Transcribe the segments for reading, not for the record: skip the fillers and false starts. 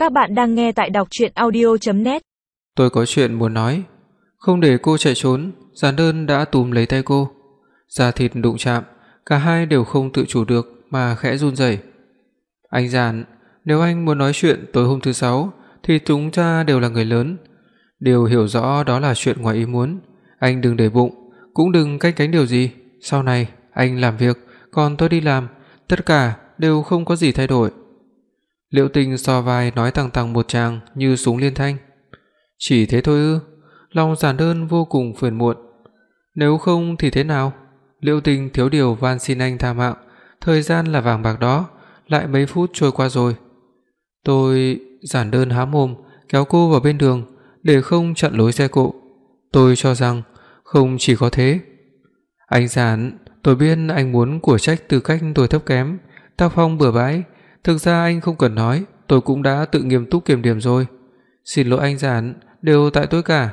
Các bạn đang nghe tại đọc truyện audio.net. Tôi có chuyện muốn nói. Không để cô chạy trốn, Giản Đơn đã túm lấy tay cô. Da thịt đụng chạm, cả hai đều không tự chủ được mà khẽ run rẩy. Anh Giản, nếu anh muốn nói chuyện tối hôm thứ Sáu thì chúng ta đều là người lớn, đều hiểu rõ đó là chuyện ngoài ý muốn. Anh đừng để bụng, cũng đừng canh cánh điều gì. Sau này anh làm việc, còn tôi đi làm, tất cả đều không có gì thay đổi. Liễu Tinh so vai nói tằng tằng một tràng như súng liên thanh. Chỉ thế thôi ư? Lòng Giản Đơn vô cùng phiền muộn. Nếu không thì thế nào? Liễu Tinh thiếu điều van xin anh tha mạng, thời gian là vàng bạc đó, lại mấy phút trôi qua rồi. Giản Đơn há mồm kéo cô vào bên đường để không chặn lối xe cộ. Tôi cho rằng không chỉ có thế. Anh Giản, tôi biết anh muốn của trách tư cách tôi thấp kém, tác phong bừa bãi, thực ra anh không cần nói, tôi cũng đã tự nghiêm túc kiểm điểm rồi. Xin lỗi anh Giản, đều tại tôi cả.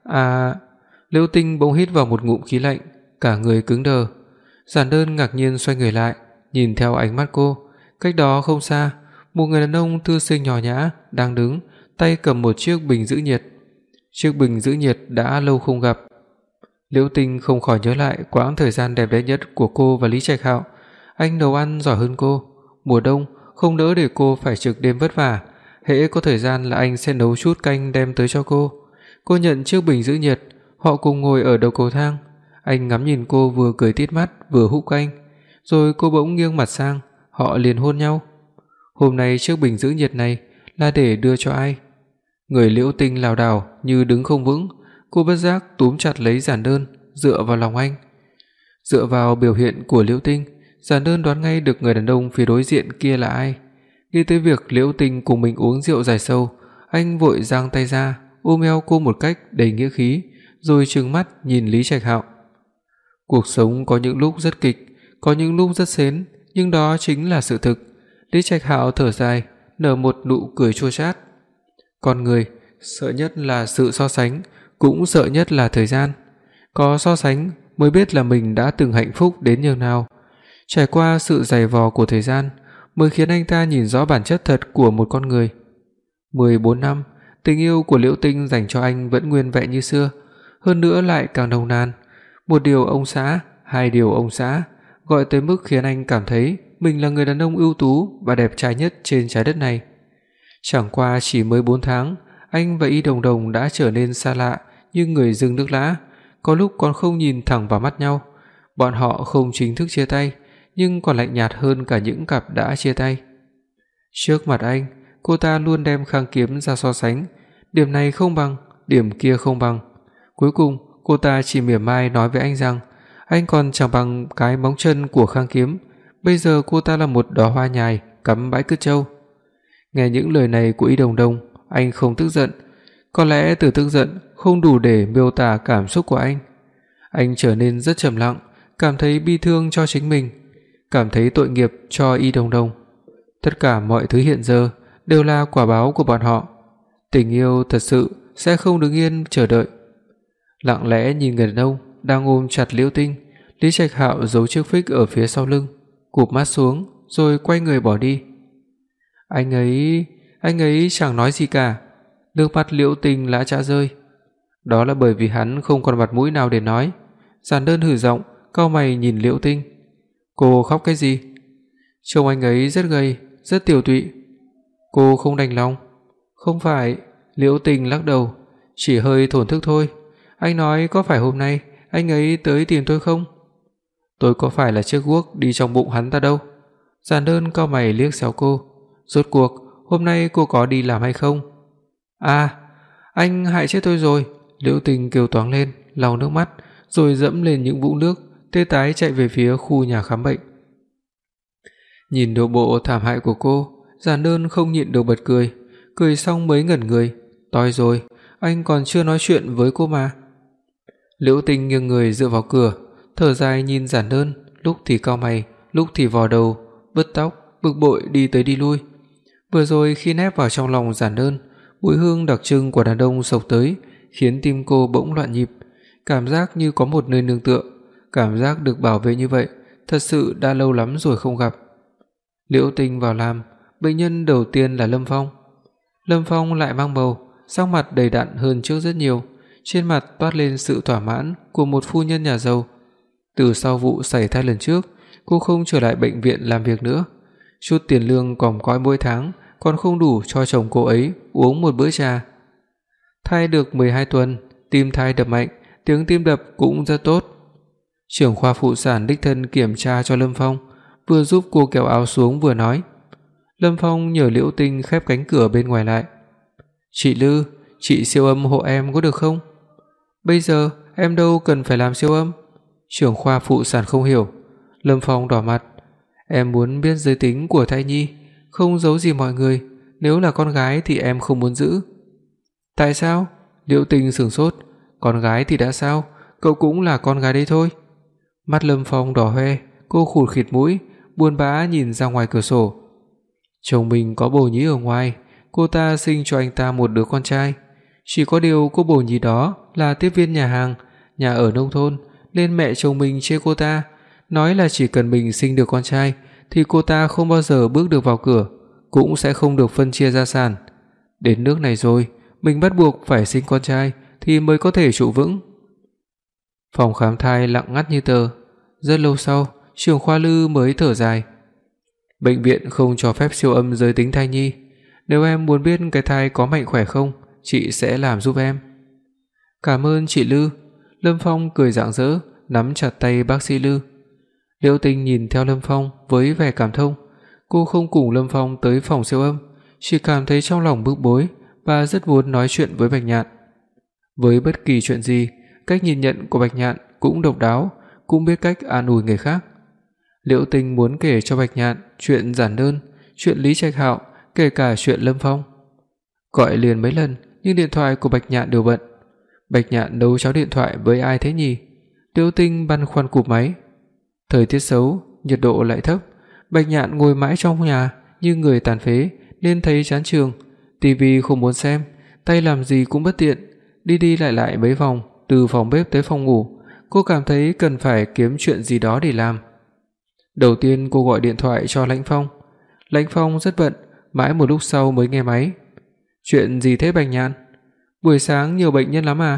Liễu Tinh bỗng hít vào một ngụm khí lạnh, cả người cứng đờ. Giản Đơn ngạc nhiên xoay người lại, nhìn theo ánh mắt cô. Cách đó không xa, một người đàn ông thư sinh nhỏ nhã đang đứng, tay cầm một chiếc bình giữ nhiệt. Chiếc bình giữ nhiệt đã lâu không gặp. Liễu Tinh không khỏi nhớ lại quãng thời gian đẹp đẽ nhất của cô và Lý Trạch Hạo. Anh nấu ăn giỏi hơn cô, mùa đông không đỡ để cô phải trực đêm vất vả, hễ có thời gian là anh sẽ nấu chút canh đem tới cho cô. Cô nhận chiếc bình giữ nhiệt, họ cùng ngồi ở đầu cầu thang. Anh ngắm nhìn cô vừa cười tít mắt vừa húp canh, rồi cô bỗng nghiêng mặt sang, họ liền hôn nhau. Hôm nay chiếc bình giữ nhiệt này là để đưa cho ai? Người Liễu Tinh lảo đảo như đứng không vững, cô bất giác túm chặt lấy Giản Đơn, dựa vào lòng anh. Dựa vào biểu hiện của Liễu Tinh, Giản Đơn đoán ngay được người đàn ông phía đối diện kia là ai. Nghĩ tới việc Liễu Tinh cùng mình uống rượu giải sầu, anh vội giang tay ra, ôm eo cô một cách đầy nghĩa khí, rồi trừng mắt nhìn Lý Trạch Hạo. Cuộc sống có những lúc rất kịch, có những lúc rất sến, nhưng đó chính là sự thực. Lý Trạch Hạo thở dài, nở một nụ cười chua chát. Con người sợ nhất là sự so sánh, cũng sợ nhất là thời gian. Có so sánh mới biết là mình đã từng hạnh phúc đến nhường nào. Trải qua sự dày vò của thời gian mới khiến anh ta nhìn rõ bản chất thật của một con người. 14 năm, tình yêu của Liễu Tinh dành cho anh vẫn nguyên vẹn như xưa, hơn nữa lại càng nồng nàn. Một điều ông xã, hai điều ông xã, gọi tới mức khiến anh cảm thấy mình là người đàn ông ưu tú và đẹp trai nhất trên trái đất này. Chẳng qua chỉ mới 4 tháng, anh và Y Đồng Đồng đã trở nên xa lạ như người rừng nước lã, có lúc còn không nhìn thẳng vào mắt nhau. Bọn họ không chính thức chia tay, nhưng còn lạnh nhạt hơn cả những cặp đã chia tay. Trước mặt anh, cô ta luôn đem Khang Kiếm ra so sánh, điểm này không bằng, điểm kia không bằng. Cuối cùng, cô ta chỉ mỉa mai nói với anh rằng anh còn chẳng bằng cái móng chân của Khang Kiếm, bây giờ cô ta là một đóa hoa nhài cắm bãi cứt trâu. Nghe những lời này của Y Đồng Đồng, anh không tức giận, có lẽ từ tức giận không đủ để miêu tả cảm xúc của anh. Anh trở nên rất trầm lặng, cảm thấy bi thương cho chính mình, cảm thấy tội nghiệp cho Y Đồng Đồng. Tất cả mọi thứ hiện giờ đều là quả báo của bọn họ. Tình yêu thật sự sẽ không đứng yên chờ đợi. Lặng lẽ nhìn người đàn ông đang ôm chặt Liễu Tinh, Lý Trạch Hạo giấu chiếc phích ở phía sau lưng, cụp mắt xuống rồi quay người bỏ đi. Anh ấy chẳng nói gì cả. Nước mắt Liễu Tinh lã chã rơi. Đó là bởi vì hắn không còn mặt mũi nào để nói. Giản Đơn hừ giọng, cau mày nhìn Liễu Tinh. Cô khóc cái gì? Trông anh ấy rất gầy, rất tiều tụy. Cô không đành lòng. Không phải, Liễu Tinh lắc đầu, chỉ hơi thổn thức thôi. Anh nói có phải hôm nay anh ấy tới tìm tôi không? Tôi có phải là chiếc guốc đi trong bụng hắn ta đâu. Giản Đơn cau mày liếc xéo cô. Rốt cuộc hôm nay cô có đi làm hay không? Anh hại chết tôi rồi. Liễu Tinh kêu toáng lên, lau nước mắt, rồi dẫm lên những vũng nước, tê tái chạy về phía khu nhà khám bệnh. Nhìn độ bộ thảm hại của cô, Giản Đơn không nhịn được bật cười, cười xong mới ngẩn người. Toi rồi, anh còn chưa nói chuyện với cô mà. Liễu Tinh nghiêng người dựa vào cửa, thở dài nhìn Giản Đơn, lúc thì cau mày, lúc thì vò đầu, bứt tóc, bực bội đi tới đi lui. Vừa rồi khi nép vào trong lòng Giản Đơn, mùi hương đặc trưng của đàn ông xộc tới, khiến tim cô bỗng loạn nhịp, cảm giác như có một nơi nương tựa, cảm giác được bảo vệ như vậy, thật sự đã lâu lắm rồi không gặp. Liễu Tinh vào làm, bệnh nhân đầu tiên là Lâm Phong. Lâm Phong lại mang bầu, sắc mặt đầy đặn hơn trước rất nhiều, trên mặt toát lên sự thỏa mãn của một phu nhân nhà giàu. Từ sau vụ sảy thai lần trước, cô không trở lại bệnh viện làm việc nữa. Chút tiền lương còm cõi mỗi tháng còn không đủ cho chồng cô ấy uống một bữa trà. Thai được 12 tuần, tim thai đập mạnh, tiếng tim đập cũng rất tốt. Trưởng khoa phụ sản đích thân kiểm tra cho Lâm Phong, vừa giúp cô kéo áo xuống vừa nói. Lâm Phong nhờ Liễu Tinh khép cánh cửa bên ngoài lại. "Chị Lư, chị siêu âm hộ em có được không?" "Bây giờ em đâu cần phải làm siêu âm." Trưởng khoa phụ sản không hiểu. Lâm Phong đỏ mặt. "Em muốn biết giới tính của thai nhi, không giấu gì mọi người, nếu là con gái thì em không muốn giữ." "Tại sao?" Liễu Tinh sửng sốt. "Con gái thì đã sao, cậu cũng là con gái đấy thôi." Mắt Lâm Phong đỏ hoe, cô khụt khịt mũi, buồn bã nhìn ra ngoài cửa sổ. Chồng mình có bồ nhí ở ngoài, cô ta sinh cho anh ta một đứa con trai. Chỉ có điều cô bồ nhí đó là tiếp viên nhà hàng, nhà ở nông thôn, nên mẹ chồng mình chê cô ta, nói là chỉ cần mình sinh được con trai thì cô ta không bao giờ bước được vào cửa, cũng sẽ không được phân chia gia sản. Đến nước này rồi, mình bắt buộc phải sinh con trai thì mới có thể trụ vững. Phòng khám thai lặng ngắt như tờ. Rất lâu sau, trưởng khoa Lư mới thở dài. "Bệnh viện không cho phép siêu âm giới tính thai nhi. Nếu em muốn biết cái thai có mạnh khỏe không, chị sẽ làm giúp em." "Cảm ơn chị Lư." Lâm Phong cười rạng rỡ, nắm chặt tay bác sĩ Lư. Liễu Tinh nhìn theo Lâm Phong với vẻ cảm thông. Cô không cùng Lâm Phong tới phòng siêu âm, chỉ cảm thấy trong lòng bức bối và rất muốn nói chuyện với Bạch Nhạn. Với bất kỳ chuyện gì, cách nhìn nhận của Bạch Nhạn cũng độc đáo, cũng biết cách an ủi người khác. Liễu Tinh muốn kể cho Bạch Nhạn chuyện giản đơn, chuyện Lý Trạch Hạo, kể cả chuyện Lâm Phong. Gọi liền mấy lần, nhưng điện thoại của Bạch Nhạn đều bận. Bạch Nhạn nấu cháo điện thoại với ai thế nhỉ? Liễu Tinh băn khoăn cụp máy. Thời tiết xấu, nhiệt độ lại thấp, Bạch Nhạn ngồi mãi trong nhà như người tàn phế nên thấy chán chường, tivi không muốn xem, tay làm gì cũng bất tiện, đi đi lại lại mấy vòng từ phòng bếp tới phòng ngủ, cô cảm thấy cần phải kiếm chuyện gì đó để làm. Đầu tiên cô gọi điện thoại cho Lãnh Phong. Lãnh Phong rất bận, mãi một lúc sau mới nghe máy. "Chuyện gì thế Bạch Nhạn? Buổi sáng nhiều bệnh nhân lắm à?"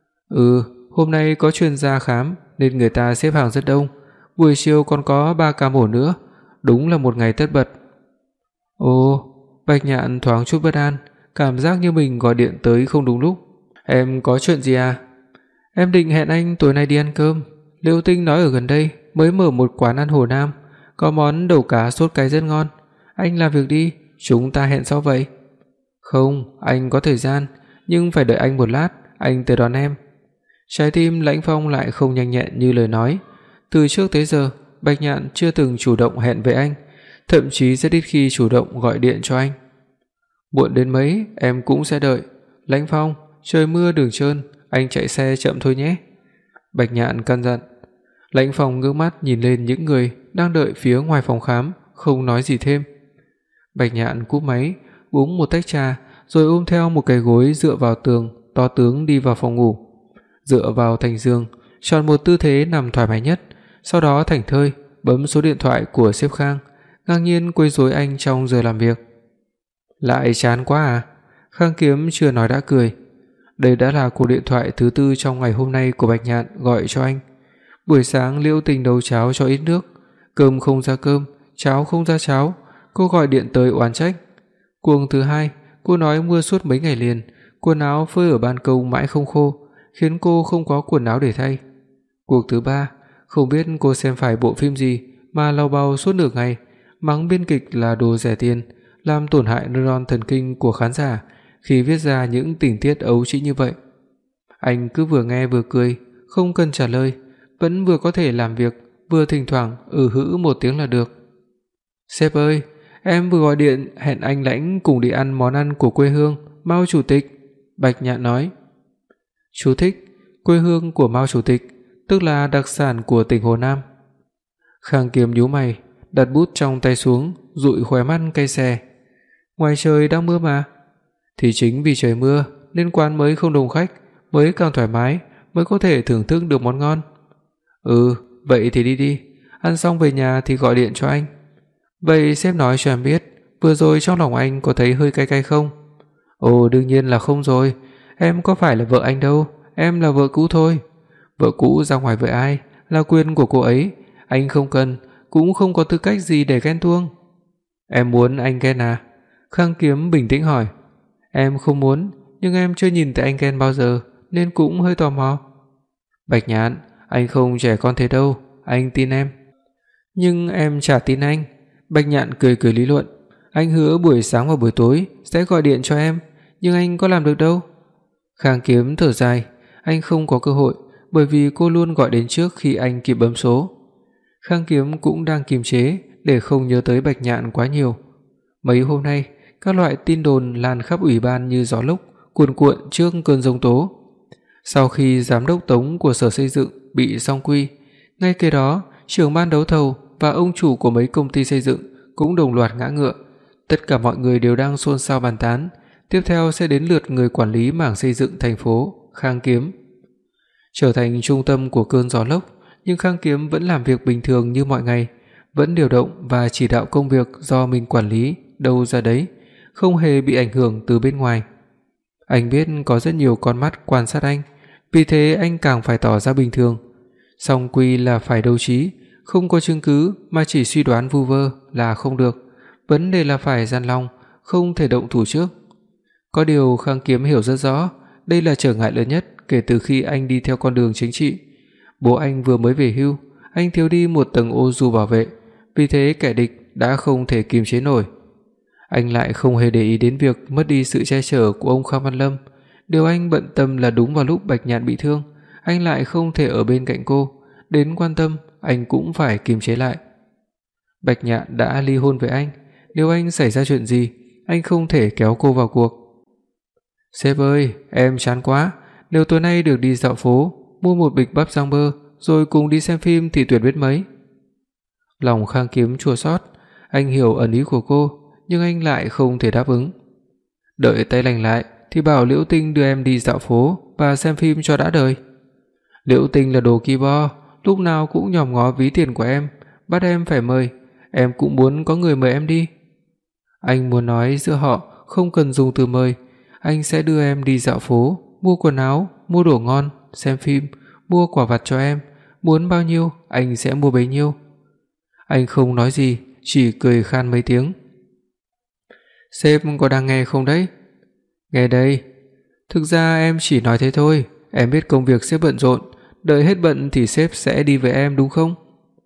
Hôm nay có chuyên gia khám nên người ta xếp hàng rất đông. Buổi chiều còn có 3 ca mổ nữa, đúng là một ngày tất bật." Ồ, Bạch Nhạn thoáng chút bất an, cảm giác như mình gọi điện tới không đúng lúc. "Em có chuyện gì à?" "Em định hẹn anh tối nay đi ăn cơm. Liễu Tinh nói ở gần đây mới mở một quán ăn Hồ Nam, có món đầu cá sốt cái rất ngon. Anh làm việc đi, chúng ta hẹn sau vậy." "Không, anh có thời gian, nhưng phải đợi anh một lát, anh tới đón em." Trái tim Lãnh Phong lại không nhanh nhẹn như lời nói. Từ trước tới giờ, Bạch Nhạn chưa từng chủ động hẹn với anh, thậm chí rất ít khi chủ động gọi điện cho anh. "Muộn đến mấy em cũng sẽ đợi. Lãnh Phong, trời mưa đường trơn, anh chạy xe chậm thôi nhé." Bạch Nhạn căn dặn. Lãnh Phong ngước mắt nhìn lên những người đang đợi phía ngoài phòng khám, không nói gì thêm. Bạch Nhạn cúp máy, uống một tách trà, rồi ôm theo một cái gối dựa vào tường, to tướng đi vào phòng ngủ. Dựa vào thành giường, chọn một tư thế nằm thoải mái nhất, sau đó thảnh thơi bấm số điện thoại của sếp Khang, ngang nhiên quấy rối anh trong giờ làm việc. "Lại chán quá à?" Khang Kiếm chưa nói đã cười. Đây đã là cuộc điện thoại thứ tư trong ngày hôm nay của Bạch Nhạn gọi cho anh. Buổi sáng Liễu Tình nấu cháo cho ít nước, cơm không ra cơm, cháo không ra cháo, cô gọi điện tới oán trách. Cuồng thứ hai, cô nói mưa suốt mấy ngày liền, quần áo phơi ở ban công mãi không khô, khiến cô không có quần áo để thay. Cuộc thứ ba, không biết cô xem phải bộ phim gì mà lau bao suốt nửa ngày, mắng biên kịch là đồ rẻ tiền, làm tổn hại neuron thần kinh của khán giả khi viết ra những tình tiết ấu trĩ như vậy. Anh cứ vừa nghe vừa cười, không cần trả lời, vẫn vừa có thể làm việc, vừa thỉnh thoảng hử một tiếng là được. "Sếp ơi, em vừa gọi điện hẹn anh Lãnh cùng đi ăn món ăn của quê hương Mao chủ tịch." Bạch Nhạn nói. Chú thích: quê hương của Mao chủ tịch, tức là đặc sản của tỉnh Hồ Nam. Khang Kiếm nhíu mày, đặt bút trong tay xuống, dụi khóe mắt cay xè. "Ngoài trời đang mưa mà." "Thì chính vì trời mưa nên quán mới không đông khách, mới càng thoải mái, mới có thể thưởng thức được món ngon." Vậy thì đi đi, ăn xong về nhà thì gọi điện cho anh." "Vậy sếp nói cho em biết, vừa rồi trong lòng anh có thấy hơi cay cay không?" Ồ, đương nhiên là không rồi, em có phải là vợ anh đâu, em là vợ cũ thôi. Vợ cũ ra ngoài với ai là quyền của cô ấy, anh không cần, cũng không có tư cách gì để ghen tuông. Em muốn anh ghen à? Khang Kiếm bình tĩnh hỏi. Em không muốn, nhưng em chưa nhìn thấy anh ghen bao giờ nên cũng hơi tò mò. Bạch Nhạn, anh không trẻ con thế đâu, anh tin em. Nhưng em chả tin anh. Bạch Nhạn cười cười lý luận. Anh hứa buổi sáng và buổi tối sẽ gọi điện cho em, nhưng anh có làm được đâu. Khang Kiếm thở dài, anh không có cơ hội, bởi vì cô luôn gọi đến trước khi anh kịp bấm số. Khang Kiếm cũng đang kiềm chế để không nhớ tới Bạch Nhạn quá nhiều. Mấy hôm nay, các loại tin đồn lan khắp ủy ban như gió lốc, cuồn cuộn trước cơn giông tố. Sau khi giám đốc Tống của Sở Xây dựng bị song quy, ngay kế đó, trưởng ban đấu thầu và ông chủ của mấy công ty xây dựng cũng đồng loạt ngã ngựa. Tất cả mọi người đều đang xôn xao bàn tán, tiếp theo sẽ đến lượt người quản lý mảng xây dựng thành phố, Khang Kiếm. Trở thành trung tâm của cơn gió lốc, nhưng Khang Kiếm vẫn làm việc bình thường như mọi ngày, vẫn điều động và chỉ đạo công việc do mình quản lý đâu ra đấy, không hề bị ảnh hưởng từ bên ngoài. Anh biết có rất nhiều con mắt quan sát anh, vì thế anh càng phải tỏ ra bình thường. Song quy là phải đấu trí, không có chứng cứ mà chỉ suy đoán vu vơ là không được. Vấn đề là phải gian lòng, không thể động thủ trước. Có điều Khang Kiếm hiểu rất rõ, đây là trở ngại lớn nhất kể từ khi anh đi theo con đường chính trị. Bố anh vừa mới về hưu, anh thiếu đi một tầng ô dù bảo vệ, vì thế kẻ địch đã không thể kiềm chế nổi. Anh lại không hề để ý đến việc mất đi sự che chở của ông Khang Văn Lâm. Điều anh bận tâm là đúng vào lúc Bạch Nhạn bị thương, anh lại không thể ở bên cạnh cô, đến quan tâm anh cũng phải kiềm chế lại. Bạch Nhạn đã ly hôn với anh, nếu anh xảy ra chuyện gì, anh không thể kéo cô vào cuộc. Sếp ơi, em chán quá, nếu tối nay được đi dạo phố, mua một bịch bắp rang bơ rồi cùng đi xem phim thì tuyệt biết mấy. Lòng Khang Kiếm chua xót, anh hiểu ẩn ý của cô, nhưng anh lại không thể đáp ứng. Đợi tay lành lại thì bảo Liễu Tinh đưa em đi dạo phố và xem phim cho đã đời. Liễu Tinh là đồ ki bo, lúc nào cũng nhòm ngó ví tiền của em, bắt em phải mời, em cũng muốn có người mời em đi. Anh muốn nói giữa họ không cần dùng từ mời, anh sẽ đưa em đi dạo phố, mua quần áo, mua đồ ngon, xem phim, mua quà vặt cho em, muốn bao nhiêu anh sẽ mua bấy nhiêu. Anh không nói gì, chỉ cười khan mấy tiếng. Sếp có đang nghe không đấy? Nghe đây. Thực ra em chỉ nói thế thôi, em biết công việc sếp bận rộn, đợi hết bận thì sếp sẽ đi với em đúng không?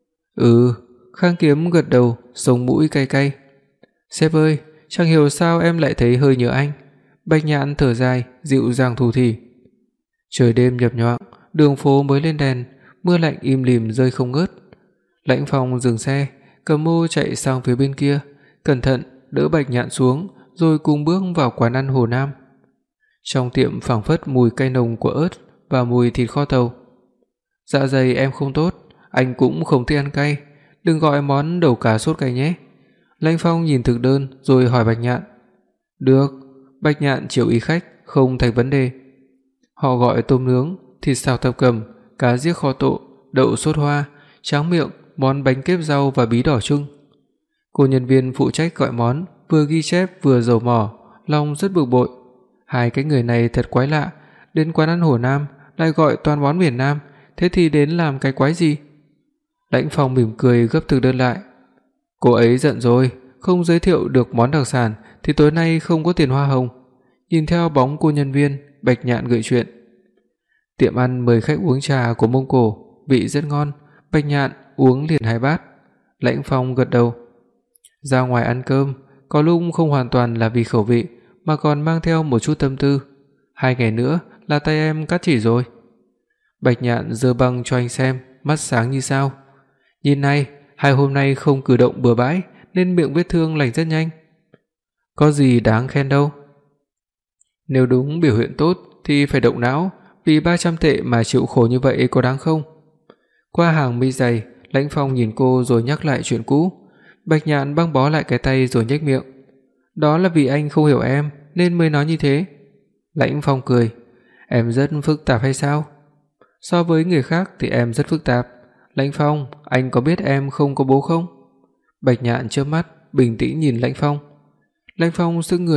Ừ, Khang Kiếm gật đầu, sống mũi cay cay. Sếp ơi, chẳng hiểu sao em lại thấy hơi nhớ anh. Bạch Nhạn thở dài, dịu dàng thủ thỉ. Trời đêm nhập nhoạng, đường phố mới lên đèn, mưa lạnh im lìm rơi không ngớt. Lãnh Phong dừng xe, cầm mô chạy sang phía bên kia, cẩn thận đỡ Bạch Nhạn xuống, rồi cùng bước vào quán ăn Hồ Nam. Trong tiệm phảng phất mùi cay nồng của ớt và mùi thịt kho tàu. Dạ dày em không tốt, anh cũng không thích ăn cay, đừng gọi món đầu cá sốt cay nhé. Lãnh Phong nhìn thực đơn rồi hỏi Bạch Nhạn. Được, Bạch Nhạn chiều ý khách, không thành vấn đề. Họ gọi tôm nướng, thịt xào thập cẩm, cá giếc kho tộ, đậu sốt hoa, tráng miệng, món bánh kếp rau và bí đỏ chưng. Cô nhân viên phụ trách gọi món vừa ghi chép vừa dầu mỏ, lòng rất bực bội. Hai cái người này thật quái lạ, đến quán ăn Hồ Nam lại gọi toàn món miền Nam, thế thì đến làm cái quái gì? Lãnh Phong mỉm cười gấp thực đơn lại. Cô ấy giận rồi, không giới thiệu được món đặc sản thì tối nay không có tiền hoa hồng. Nhìn theo bóng cô nhân viên, Bạch Nhạn gợi chuyện. Tiệm ăn mời khách uống trà của Mông Cổ, vị rất ngon, Bạch Nhạn uống liền 2 bát. Lãnh Phong gật đầu. Ra ngoài ăn cơm, có lúc không hoàn toàn là vì khẩu vị, mà còn mang theo một chút tâm tư. 2 ngày nữa là tay em cắt chỉ rồi. Bạch Nhạn giơ băng cho anh xem, mắt sáng như sao. Nhìn này, 2 hôm nay không cử động bừa bãi nên miệng vết thương lành rất nhanh. Có gì đáng khen đâu. Nếu đúng biểu hiện tốt thì phải động não, vì 300 tệ mà chịu khổ như vậy có đáng không? Qua hàng mi dày, Lãnh Phong nhìn cô rồi nhắc lại chuyện cũ. Bạch Nhạn băng bó lại cái tay rồi nhếch miệng. Đó là vì anh không hiểu em nên mới nói như thế. Lãnh Phong cười. Em rất phức tạp hay sao? So với người khác thì em rất phức tạp. Lãnh Phong, anh có biết em không có bố không? Bạch Nhạn chớp mắt, bình tĩnh nhìn Lãnh Phong. Lãnh Phong sững người,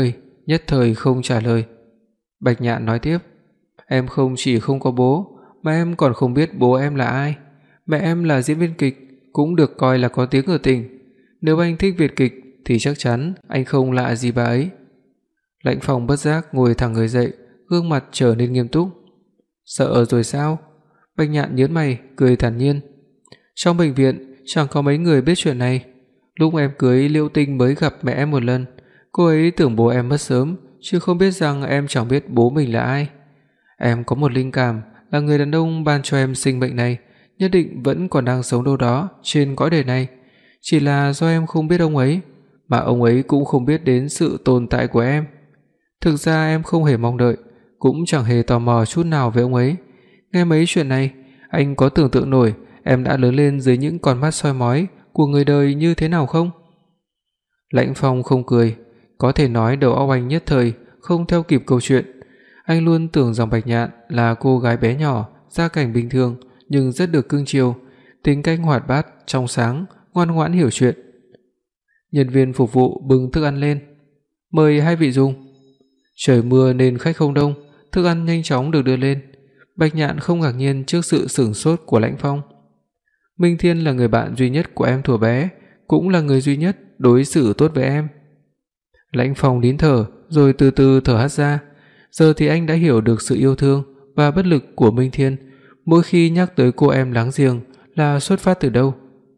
nhất thời không trả lời. Bạch Nhạn nói tiếp: "Em không chỉ không có bố, mà em còn không biết bố em là ai. Mẹ em là diễn viên kịch, cũng được coi là có tiếng ở tỉnh. Nếu anh thích Việt kịch thì chắc chắn anh không lạ gì bà ấy." Lãnh Phong bất giác ngồi thẳng người dậy, gương mặt trở nên nghiêm túc. "Sợ rồi sao?" Bạch Nhạn nhướng mày, cười thản nhiên. "Trong bệnh viện chẳng có mấy người biết chuyện này. Lúc em cưới Liễu Tinh mới gặp mẹ em một lần, cô ấy tưởng bố em mất sớm, chứ không biết rằng em chẳng biết bố mình là ai. Em có một linh cảm là người đàn ông ban cho em sinh mệnh này nhất định vẫn còn đang sống đâu đó trên cõi đời này, chỉ là do em không biết ông ấy, mà ông ấy cũng không biết đến sự tồn tại của em. Thực ra em không hề mong đợi, cũng chẳng hề tò mò chút nào về ông ấy. Nghe mấy chuyện này, anh có tưởng tượng nổi em đã lớn lên dưới những con mắt soi mói của người đời như thế nào không?" Lãnh Phong không cười, có thể nói đầu óc anh nhất thời không theo kịp câu chuyện. Anh luôn tưởng rằng Bạch Nhạn là cô gái bé nhỏ, gia cảnh bình thường nhưng rất được cưng chiều, tính cách hoạt bát, trong sáng, ngoan ngoãn hiểu chuyện. Nhân viên phục vụ bưng thức ăn lên. "Mời hai vị dùng." Trời mưa nên khách không đông, thức ăn nhanh chóng được đưa lên. Bạch Nhạn không ngạc nhiên trước sự sửng sốt của Lãnh Phong. "Minh Thiên là người bạn duy nhất của em thuở bé, cũng là người duy nhất đối xử tốt với em." Lãnh Phong nín thở rồi từ từ thở hắt ra. Giờ thì anh đã hiểu được sự yêu thương và bất lực của Minh Thiên mỗi khi nhắc tới cô em láng giềng là xuất phát từ đâu.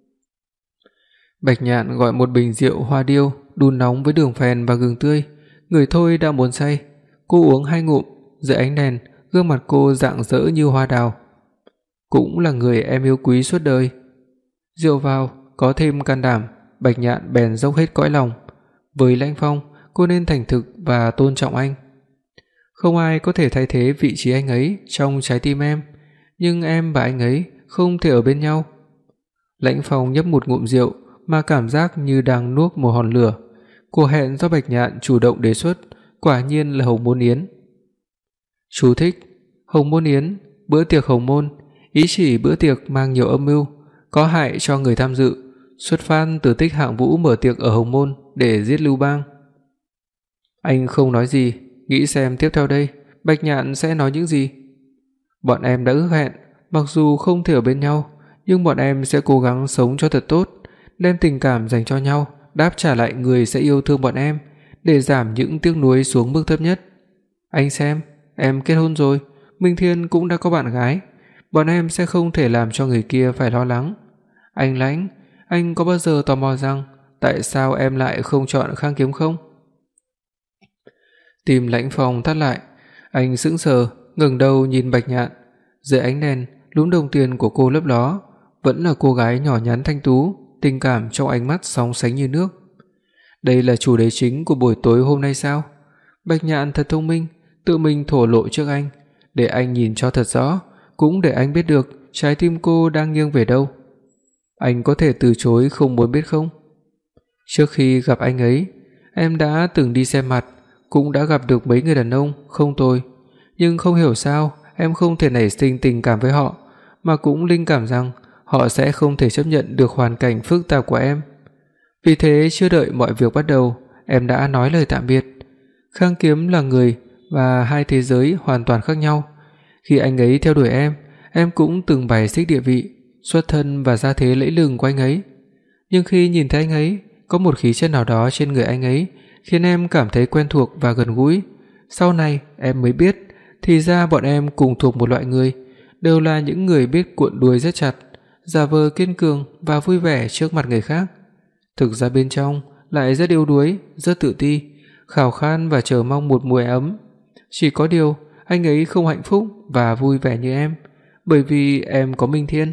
Bạch Nhạn gọi một bình rượu hoa điêu đun nóng với đường phèn và gừng tươi, ngửi thôi đã muốn say. Cô uống 2 ngụm, dưới ánh đèn, gương mặt cô rạng rỡ như hoa đào. "Cũng là người em yêu quý suốt đời." Rượu vào, có thêm can đảm, Bạch Nhạn bèn dốc hết cõi lòng. Với Lãnh Phong, cô nên thành thực và tôn trọng anh. "Không ai có thể thay thế vị trí anh ấy trong trái tim em, nhưng em và anh ấy không thể ở bên nhau." Lãnh Phong nhấp một ngụm rượu mà cảm giác như đang nuốt một hòn lửa. Cuộc hẹn do Bạch Nhạn chủ động đề xuất, quả nhiên là hồng môn yến. Chú thích: Hồng môn yến, bữa tiệc hồng môn, ý chỉ bữa tiệc mang nhiều âm mưu, có hại cho người tham dự, xuất phát từ Tích Hạng Vũ mở tiệc ở Hồng Môn để giết Lưu Bang. Anh không nói gì, nghĩ xem tiếp theo đây Bạch Nhạn sẽ nói những gì. "Bọn em đã ước hẹn, mặc dù không thể ở bên nhau, nhưng bọn em sẽ cố gắng sống cho thật tốt, đem tình cảm dành cho nhau đáp trả lại người sẽ yêu thương bọn em, để giảm những tiếc nuối xuống mức thấp nhất. Anh xem, em kết hôn rồi, Minh Thiên cũng đã có bạn gái, bọn em sẽ không thể làm cho người kia phải lo lắng. Anh Lãnh, anh có bao giờ tò mò rằng tại sao em lại không chọn Khang Kiếm không?" Tim Lãnh Phong thắt lại, anh sững sờ, ngẩng đầu nhìn Bạch Nhạn. Dưới ánh đèn, lúm đồng tiền của cô lấp ló, vẫn là cô gái nhỏ nhắn thanh tú, tình cảm trong ánh mắt sóng sánh như nước. Đây là chủ đề chính của buổi tối hôm nay sao? Bạch Nhạn thật thông minh, tự mình thổ lộ trước anh, để anh nhìn cho thật rõ, cũng để anh biết được trái tim cô đang nghiêng về đâu. Anh có thể từ chối không muốn biết không? Trước khi gặp anh ấy, em đã từng đi xem mặt, cũng đã gặp được mấy người đàn ông không tồi, nhưng không hiểu sao em không thể nảy sinh tình cảm với họ, mà cũng linh cảm rằng họ sẽ không thể chấp nhận được hoàn cảnh phức tạp của em. Vì thế chưa đợi mọi việc bắt đầu, em đã nói lời tạm biệt. Khang Kiếm là người và hai thế giới hoàn toàn khác nhau. Khi anh ấy theo đuổi em cũng từng bài xích địa vị, xuất thân và gia thế lẫy lừng của anh ấy. Nhưng khi nhìn thấy anh ấy, có một khí chất nào đó trên người anh ấy khiến em cảm thấy quen thuộc và gần gũi. Sau này em mới biết, thì ra bọn em cùng thuộc một loại người, đều là những người biết cuộn đuôi rất chặt, giả vờ kiên cường và vui vẻ trước mặt người khác. Thực ra bên trong lại rất yếu đuối, rất tự ti, khao khát và chờ mong một mùa ấm. Chỉ có điều, anh ấy không hạnh phúc và vui vẻ như em, bởi vì em có Minh Thiên.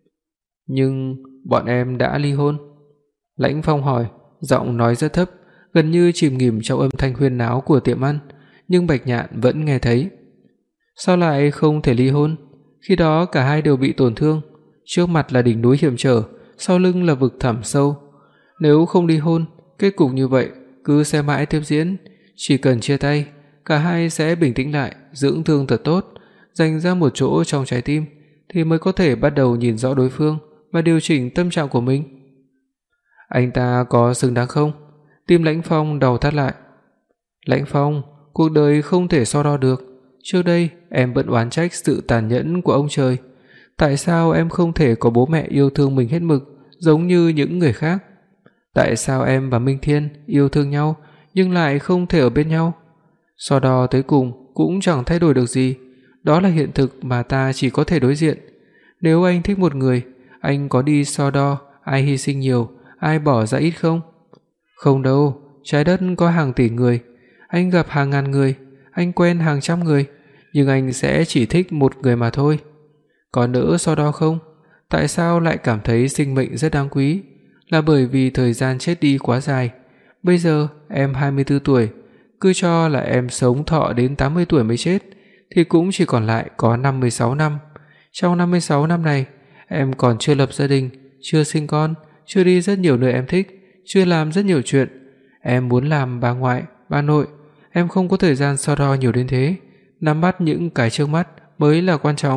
Nhưng bọn em đã ly hôn. Lãnh Phong hỏi, giọng nói rất thấp, gần như chìm nghỉm trong âm thanh huyên náo của tiệm ăn, nhưng Bạch Nhạn vẫn nghe thấy. Sao lại không thể ly hôn? Khi đó cả hai đều bị tổn thương, trước mặt là đỉnh núi hiểm trở, sau lưng là vực thẳm sâu. Nếu không ly hôn, kết cục như vậy cứ sẽ mãi tiếp diễn, chỉ cần chia tay, cả hai sẽ bình tĩnh lại, dưỡng thương thật tốt, dành ra một chỗ trong trái tim thì mới có thể bắt đầu nhìn rõ đối phương và điều chỉnh tâm trạng của mình. Anh ta có xứng đáng không? Tim Lãnh Phong đau thắt lại. Lãnh Phong, cuộc đời không thể so đo được. Trước đây em vẫn oán trách sự tàn nhẫn của ông trời. Tại sao em không thể có bố mẹ yêu thương mình hết mực giống như những người khác? Tại sao em và Minh Thiên yêu thương nhau nhưng lại không thể ở bên nhau? So đo tới cùng cũng chẳng thay đổi được gì, đó là hiện thực mà ta chỉ có thể đối diện. Nếu anh thích một người, anh có đi so đo ai hy sinh nhiều, ai bỏ ra ít không? Không đâu, trái đất có hàng tỷ người, anh gặp hàng ngàn người, anh quen hàng trăm người, nhưng anh sẽ chỉ thích một người mà thôi. Có nỡ so đo không? Tại sao lại cảm thấy sinh mệnh rất đáng quý? Là bởi vì thời gian chết đi quá dài. Bây giờ em 24 tuổi, cứ cho là em sống thọ đến 80 tuổi mới chết thì cũng chỉ còn lại có 56 năm. Trong 56 năm này, em còn chưa lập gia đình, chưa sinh con, chưa đi rất nhiều nơi em thích, chưa làm rất nhiều chuyện. Em muốn làm bà ngoại, bà nội, em không có thời gian so đo nhiều đến thế, nắm bắt những cái trước mắt mới là quan trọng.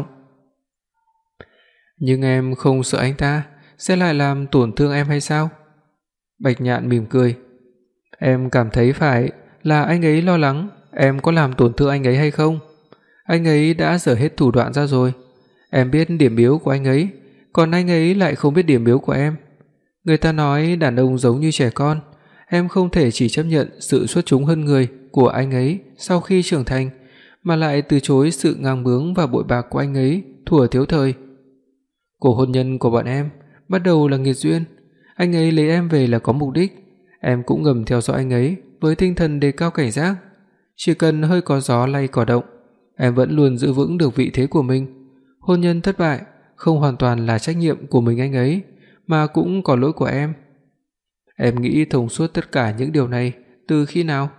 Nhưng em không sợ anh ta sẽ lại làm tổn thương em hay sao? Bạch Nhạn mỉm cười. Em cảm thấy phải là anh ấy lo lắng em có làm tổn thương anh ấy hay không. Anh ấy đã giở hết thủ đoạn ra rồi. Em biết điểm yếu của anh ấy, còn anh ấy lại không biết điểm yếu của em. Người ta nói đàn ông giống như trẻ con, em không thể chỉ chấp nhận sự xuất chúng hơn người của anh ấy sau khi trưởng thành, mà lại từ chối sự ngang bướng và bội bạc của anh ấy thuở thiếu thời. Cuộc hôn nhân của bọn em bắt đầu là nghiệt duyên, anh ấy lấy em về là có mục đích, em cũng ngầm theo dõi anh ấy với tinh thần đề cao cảnh giác. Chỉ cần hơi có gió lay cỏ động, em vẫn luôn giữ vững được vị thế của mình. Hôn nhân thất bại không hoàn toàn là trách nhiệm của mình anh ấy, mà cũng có lỗi của em. Em nghĩ thông suốt tất cả những điều này từ khi nào?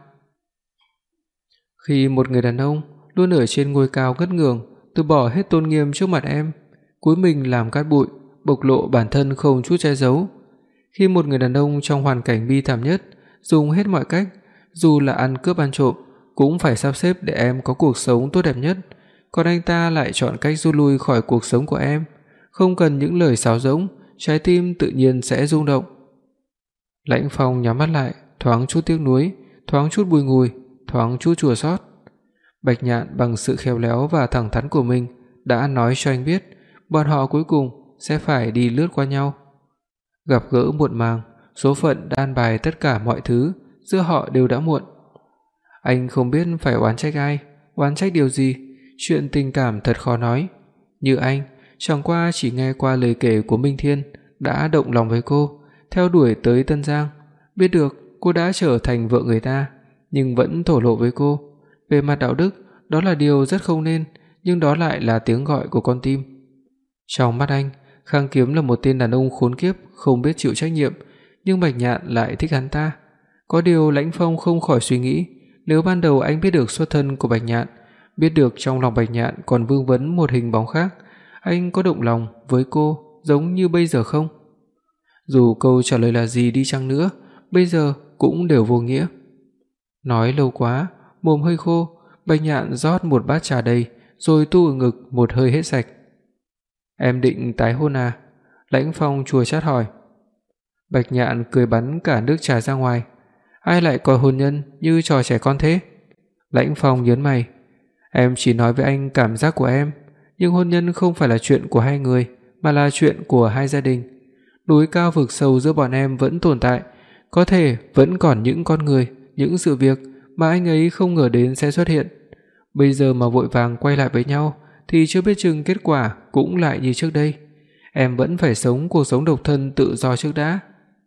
Khi một người đàn ông luôn ở trên ngôi cao ngất ngường, từ bỏ hết tôn nghiêm trước mặt em, cúi mình làm cát bụi, bộc lộ bản thân không chút che giấu. Khi một người đàn ông trong hoàn cảnh bi thảm nhất, dùng hết mọi cách, dù là ăn cướp ăn trộm, cũng phải sắp xếp để em có cuộc sống tốt đẹp nhất, còn anh ta lại chọn cách rút lui khỏi cuộc sống của em, không cần những lời sáo rỗng, trái tim tự nhiên sẽ rung động. Lãnh Phong nhắm mắt lại, thoáng chút tiếc nuối, thoáng chút bùi ngùi, thoáng chút chua xót. Bạch Nhạn bằng sự khéo léo và thẳng thắn của mình đã nói cho anh biết, bọn họ cuối cùng sẽ phải đi lướt qua nhau. Gặp gỡ muộn màng, số phận đã an bài tất cả mọi thứ giữa họ đều đã muộn. Anh không biết phải oán trách ai, oán trách điều gì, chuyện tình cảm thật khó nói. Như anh, chẳng qua chỉ nghe qua lời kể của Minh Thiên đã động lòng với cô, theo đuổi tới Tân Giang, biết được cô đã trở thành vợ người ta, nhưng vẫn thổ lộ với cô. Về mặt đạo đức, đó là điều rất không nên, nhưng đó lại là tiếng gọi của con tim. Trong mắt anh, Khang Kiếm là một tên đàn ông khốn kiếp, không biết chịu trách nhiệm, nhưng Bạch Nhạn lại thích hắn ta. Có điều Lãnh Phong không khỏi suy nghĩ, nếu ban đầu anh biết được xuất thân của Bạch Nhạn, biết được trong lòng Bạch Nhạn còn vương vấn một hình bóng khác, anh có động lòng với cô giống như bây giờ không? Dù câu trả lời là gì đi chăng nữa, bây giờ cũng đều vô nghĩa. Nói lâu quá, mồm hơi khô, Bạch Nhạn rót một bát trà đầy, rồi tu ở ngực một hơi hết sạch. Em định tái hôn à? Lãnh Phong chua chát hỏi. Bạch Nhạn cười bắn cả nước trà ra ngoài. Ai lại coi hôn nhân như trò trẻ con thế? Lãnh Phong nhớn mày. Em chỉ nói với anh cảm giác của em, nhưng hôn nhân không phải là chuyện của hai người, mà là chuyện của hai gia đình. Núi cao vực sâu giữa bọn em vẫn tồn tại, có thể vẫn còn những con người, những sự việc mà anh ấy không ngờ đến sẽ xuất hiện. Bây giờ mà vội vàng quay lại với nhau thì chưa biết chừng kết quả cũng lại như trước đây. Em vẫn phải sống cuộc sống độc thân tự do trước đã.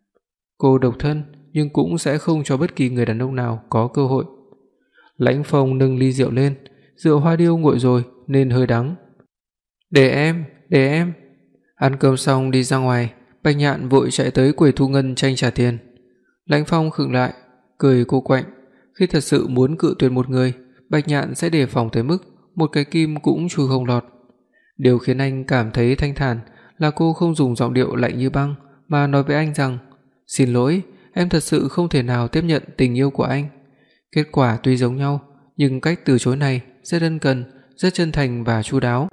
Cô độc thân nhưng cũng sẽ không cho bất kỳ người đàn ông nào có cơ hội. Lãnh Phong nâng ly rượu lên, rượu hoa điêu nguội rồi nên hơi đắng. Để em. Ăn cơm xong đi ra ngoài, Bạch Nhạn vội chạy tới quầy thu ngân tranh trả tiền. Lãnh Phong khựng lại, cười cô quạnh. Khi thật sự muốn cự tuyệt một người, Bạch Nhạn sẽ đề phòng tới mức một cái kim cũng chui không lọt. Điều khiến anh cảm thấy thanh thản là cô không dùng giọng điệu lạnh như băng mà nói với anh rằng: "Xin lỗi, em thật sự không thể nào tiếp nhận tình yêu của anh." Kết quả tuy giống nhau, nhưng cách từ chối này rất ân cần, rất chân thành và chu đáo.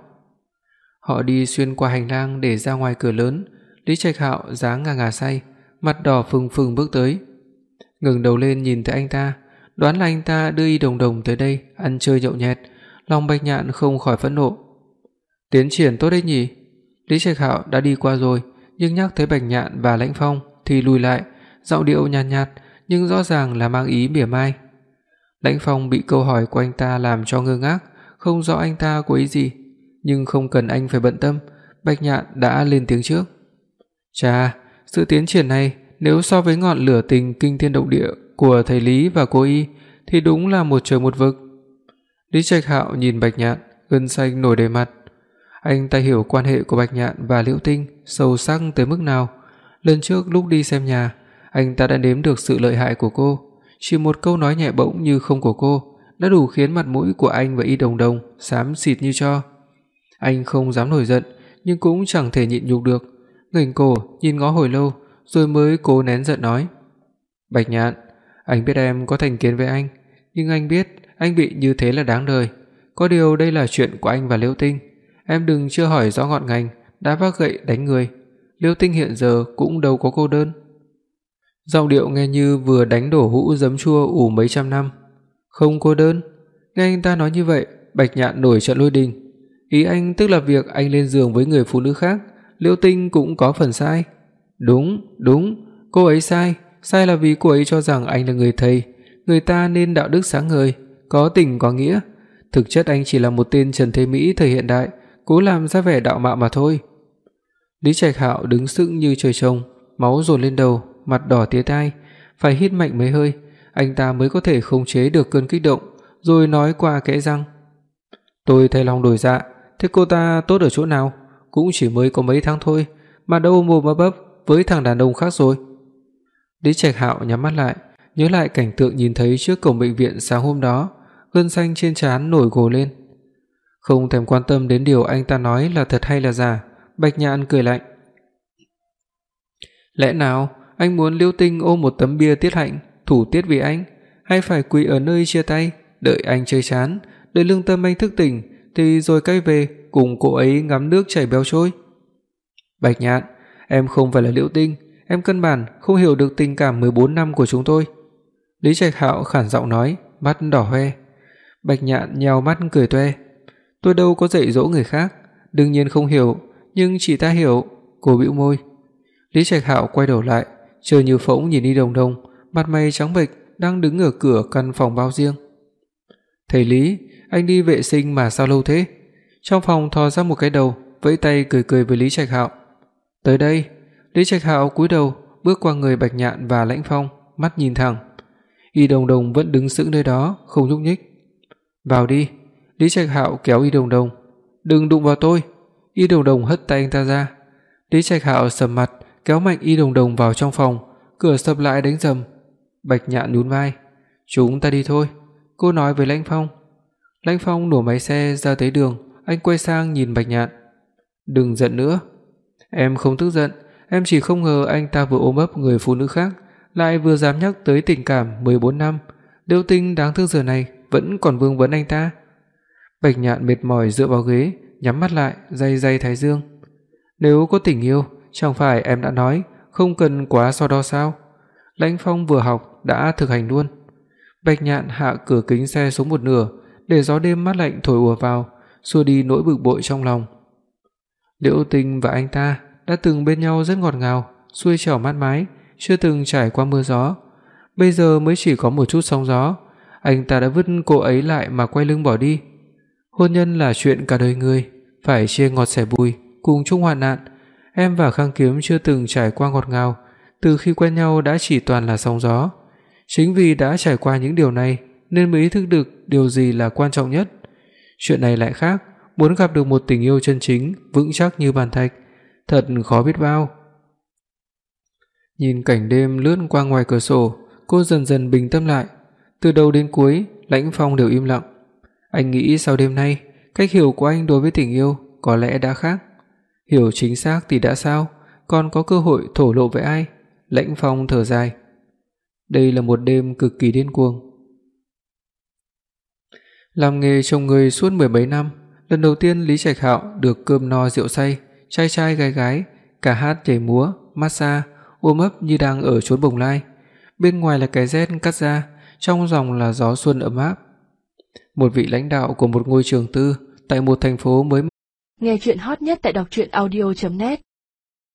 Họ đi xuyên qua hành lang để ra ngoài cửa lớn, Lý Trạch Hạo dáng ngà ngà say, mặt đỏ phừng phừng bước tới. Ngẩng đầu lên nhìn thấy anh ta, đoán là anh ta đưa Y Đồng Đồng tới đây ăn chơi nhậu nhẹt, lòng Bạch Nhạn không khỏi phẫn nộ. Tiến triển tốt đấy nhỉ? Lý Trạch Hạo đã đi qua rồi, nhưng nhắc tới Bạch Nhạn và Lãnh Phong thì lùi lại, giọng điệu nhàn nhạt, nhưng rõ ràng là mang ý mỉa mai. Lãnh Phong bị câu hỏi của anh ta làm cho ngơ ngác, không rõ anh ta có ý gì, nhưng không cần anh phải bận tâm, Bạch Nhạn đã lên tiếng trước. Chà, sự tiến triển này nếu so với ngọn lửa tình kinh thiên động địa của thầy Lý và cô Y thì đúng là một trời một vực. Lý Trạch Hạo nhìn Bạch Nhạn, gân xanh nổi đầy mặt. Anh ta hiểu quan hệ của Bạch Nhạn và Liễu Tinh sâu sắc tới mức nào. Lần trước lúc đi xem nhà, anh ta đã nếm được sự lợi hại của cô, chỉ một câu nói nhẹ bỗng như không của cô đã đủ khiến mặt mũi của anh và Y Đồng Đồng xám xịt như tro. Anh không dám nổi giận, nhưng cũng chẳng thể nhịn nhục được, ngẩng cổ nhìn ngó hồi lâu, rồi mới cố nén giận nói: "Bạch Nhạn, anh biết em có thành kiến với anh, nhưng anh biết anh bị như thế là đáng đời. Có điều đây là chuyện của anh và Liễu Tinh, em đừng chưa hỏi rõ ngọn ngành đã vác gậy đánh người. Liễu Tinh hiện giờ cũng đâu có cô đơn." Giọng điệu nghe như vừa đánh đổ hũ giấm chua ủ mấy trăm năm. Không cô đơn? Nghe anh ta nói như vậy, Bạch Nhạn nổi trận lôi đình. Ý anh tức là việc anh lên giường với người phụ nữ khác, Liễu Tinh cũng có phần sai. Đúng, cô ấy sai là vì cô ấy cho rằng anh là người thầy, người ta nên đạo đức sáng ngời, có tình có nghĩa. Thực chất anh chỉ là một tên Trần Thế Mỹ thời hiện đại, cố làm ra vẻ đạo mạo mà thôi. Lý Trạch Hạo đứng sững như trời trồng, máu dồn lên đầu, mặt đỏ tía tai, phải hít mạnh mấy hơi, anh ta mới có thể khống chế được cơn kích động, rồi nói qua kẽ răng: "Tôi thay lòng đổi dạ, thế cô ta tốt ở chỗ nào? Cũng chỉ mới có mấy tháng thôi, mà đã ôm mồm ấp ấp với thằng đàn ông khác rồi." Lý Trạch Hạo nhắm mắt lại, nhớ lại cảnh tượng nhìn thấy trước cổng bệnh viện sáng hôm đó, gân xanh trên trán nổi gồ lên. Không thèm quan tâm đến điều anh ta nói là thật hay là giả, Bạch Nhạn cười lạnh: "Lẽ nào anh muốn Liễu Tinh ôm một tấm bia tiết hạnh, thủ tiết vì anh, hay phải quỳ ở nơi chia tay, đợi anh chơi chán, đợi lương tâm anh thức tỉnh thì rồi quay về cùng cô ấy ngắm nước chảy bèo trôi?" "Bạch Nhạn, em không phải là Liễu Tinh, em căn bản không hiểu được tình cảm 14 năm của chúng tôi." Lý Trạch Hạo khản giọng nói, mắt đỏ hoe. Bạch Nhạn nheo mắt cười toe: "Tôi đâu có dạy dỗ người khác, đương nhiên không hiểu, nhưng chỉ ta hiểu." Cô bĩu môi. Lý Trạch Hạo quay đầu lại, trơ như phỗng nhìn Y Đồng Đồng, mặt mày trắng bệch đang đứng ở cửa căn phòng bao riêng. "Thầy Lý, anh đi vệ sinh mà sao lâu thế?" Trong phòng thò ra một cái đầu, vẫy tay cười cười với Lý Trạch Hạo. "Tới đây." Lý Trạch Hạo cúi đầu, bước qua người Bạch Nhạn và Lãnh Phong, mắt nhìn thẳng. Y Đồng Đồng vẫn đứng sững nơi đó, không nhúc nhích. "Vào đi." Lý Trạch Hạo kéo Y Đồng Đồng. "Đừng đụng vào tôi." Y Đồng Đồng hất tay anh ta ra. Lý Trạch Hạo sầm mặt, kéo mạnh Y Đồng Đồng vào trong phòng, cửa sập lại đánh rầm. Bạch Nhạn nhún vai. "Chúng ta đi thôi." Cô nói với Lãnh Phong. Lãnh Phong nổ máy xe ra tới đường, anh quay sang nhìn Bạch Nhạn. "Đừng giận nữa." "Em không tức giận, em chỉ không ngờ anh ta vừa ôm ấp người phụ nữ khác, lại vừa dám nhắc tới tình cảm 14 năm. Liễu Tinh đáng thương giờ này vẫn còn vương vấn anh ta." Bạch Nhạn mệt mỏi dựa vào ghế, nhắm mắt lại, day day thái dương. "Nếu có tình yêu, chẳng phải em đã nói không cần quá so đo sao?" Lãnh Phong vừa học đã thực hành luôn. Bạch Nhạn hạ cửa kính xe xuống một nửa, để gió đêm mát lạnh thổi ùa vào, xua đi nỗi bực bội trong lòng. Liễu Tinh và anh ta đã từng bên nhau rất ngọt ngào, xuôi trẻo mát mái, chưa từng trải qua mưa gió. Bây giờ mới chỉ có một chút sóng gió, anh ta đã vứt cô ấy lại mà quay lưng bỏ đi. Hôn nhân là chuyện cả đời người, phải chia ngọt sẻ bùi, cùng chung hoạn nạn. Em và Khang Kiếm chưa từng trải qua ngọt ngào, từ khi quen nhau đã chỉ toàn là sóng gió. Chính vì đã trải qua những điều này nên mới ý thức được điều gì là quan trọng nhất. Chuyện này lại khác, muốn gặp được một tình yêu chân chính, vững chắc như bàn thạch, thật khó biết bao. Nhìn cảnh đêm lướt qua ngoài cửa sổ, cô dần dần bình tâm lại. Từ đầu đến cuối, Lãnh Phong đều im lặng. Anh nghĩ sau đêm nay, cách hiểu của anh đối với tình yêu có lẽ đã khác. Hiểu chính xác thì đã sao, còn có cơ hội thổ lộ với ai? Lãnh Phong thở dài. Đây là một đêm cực kỳ điên cuồng. Làm nghề trông người suốt 10 mấy năm, lần đầu tiên Lý Trạch Hạo được cơm no rượu say, trai trai gái gái, cả hát nhảy múa, massage, ôm ấp như đang ở chốn Bồng Lai. Bên ngoài là cái rét cắt da, trong lòng là gió xuân ấm áp. Một vị lãnh đạo của một ngôi trường tư tại một thành phố mới. Nghe truyện hot nhất tại đọc truyện audio.net